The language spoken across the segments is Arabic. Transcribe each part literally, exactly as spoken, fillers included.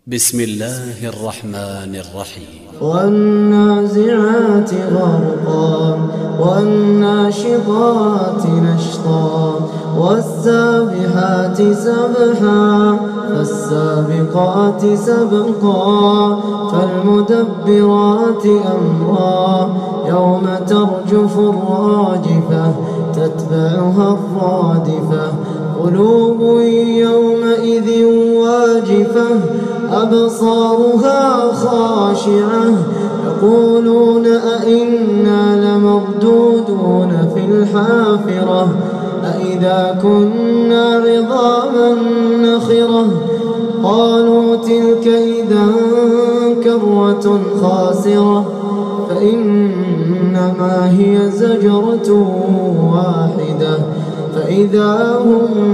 بسم الله الرحمن الرحيم. والنازعات غرقا والناشطات نشطا والسابحات سبحا فالسابقات سبقا فالمدبرات أمرا يوم ترجف الراجفة تتبعها الرادفة قلوب يومئذ واجفة أبصارها خاشعة يقولون أئنا لمردودون في الحافرة أئذا كنا عظاما نخرة قالوا تلك إذا كرة خاسرة فإنما هي زجرة واحدة فإذا هم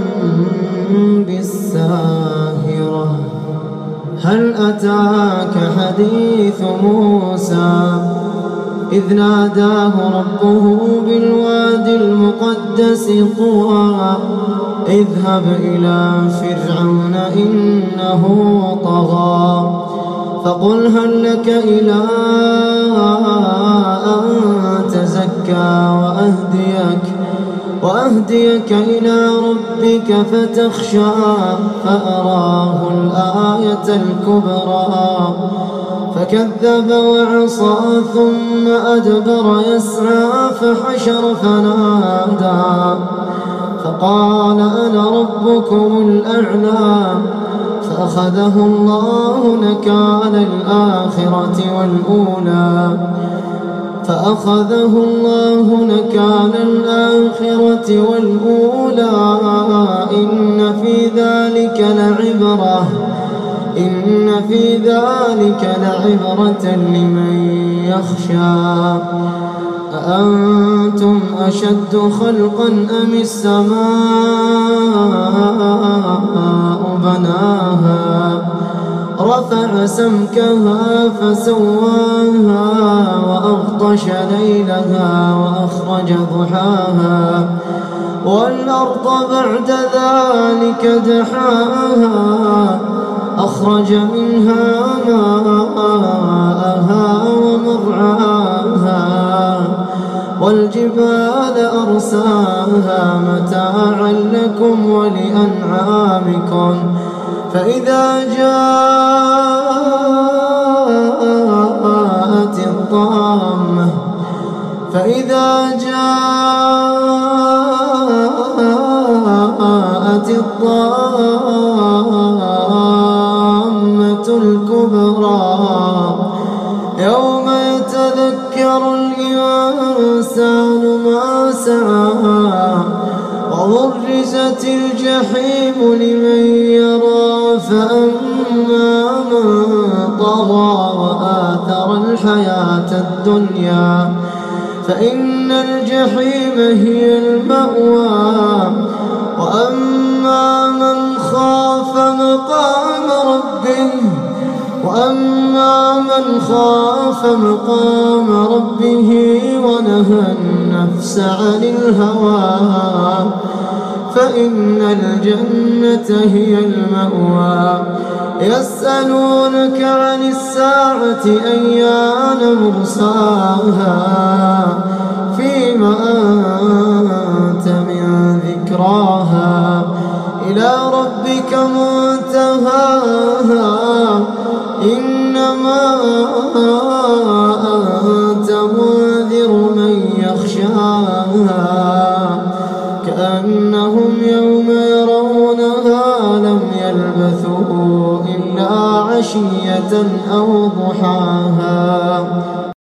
بالساهرة. هل أتاك حديث موسى إذ ناداه ربه بالوادي المقدس طوى اذهب إلى فرعون إنه طغى فقل هل لك إلى أن تزكى وأهديك وأهديك إلى ربك فتخشى فأراه الآية الكبرى فكذب وعصى ثم أدبر يسعى فحشر فنادى فقال أنا ربكم الأعلى فأخذه الله نكال الآخرة والأولى فأخذه الله نكال الآخرة والأولى إن في ذلك لعبرة إن في ذلك لعبرة لمن يخشى. أأنتم أشد خلقا أم السماء بناها رفع سمكها فسواها وأغطش ليلها وأخرج ضحاها والأرض بعد ذلك دحاها أخرج منها ماءها ومرعاها والجبال أرساها متاعا لكم ولأنعامكم فإذا جاءت الطامة فإذا جاءت الطامة الكبرى يوم يتذكر الإنسان ما سعى وبرزت الجحيم لمن يرى فأما من طغى وآثر الحياة الدنيا فإن الجحيم هي المأوى وأما من خاف مقام ربه وأما من خاف مقام ربه ونهى النفس عن الهوى فإن الجنة هي المأوى. يسألونك عن الساعة أيان مرساها فيما أنت من ذكراها إلى ربك منتهاها إنما أنت منذر من يخشاها كأنهم يوم يرونها لم يلبثوا إلا عشية أو ضحاها.